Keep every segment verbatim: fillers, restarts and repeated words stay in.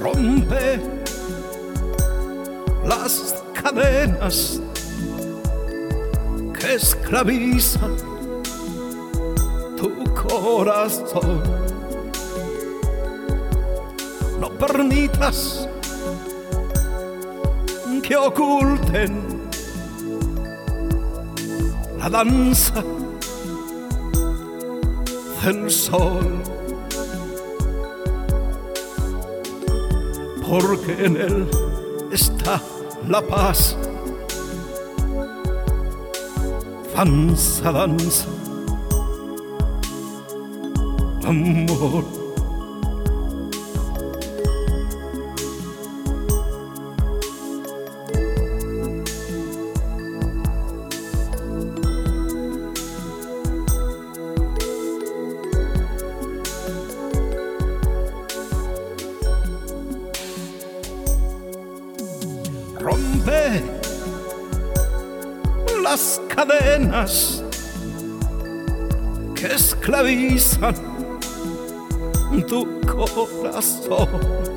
Rompe las cadenas que esclavizan tu corazón. No permitas que oculten la danza del sol, porque en él está la paz. Danza, danza, amor. Rompe las cadenas que esclavizan tu corazón.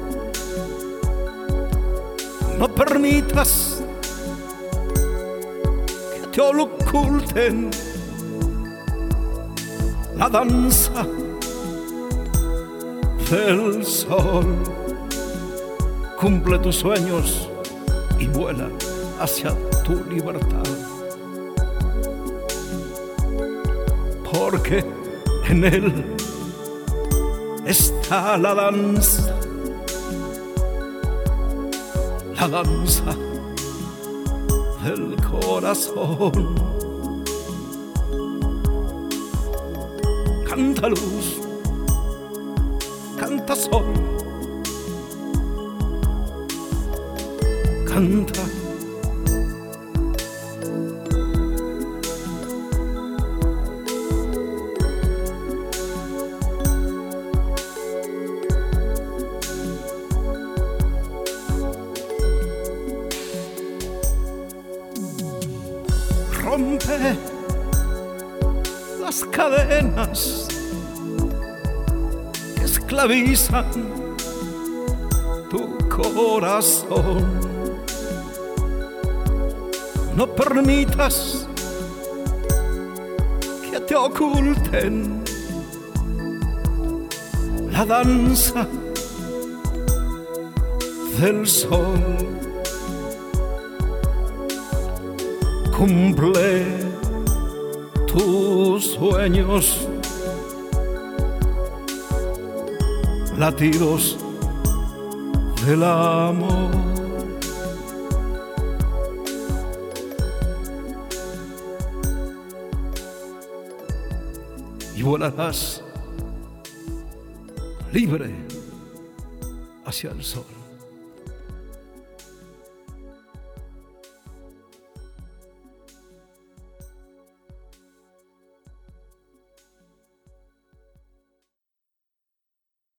No permitas que te oculten la danza del sol. Cumple tus sueños y vuela hacia tu libertad, porque en él está la danza, la danza del corazón. Canta luz, canta sol, canta. Rompe las cadenas que esclavizan tu corazón. No permitas que te oculten la danza del sol. Cumple tus sueños, latidos del amor. Y volarás libre hacia el sol.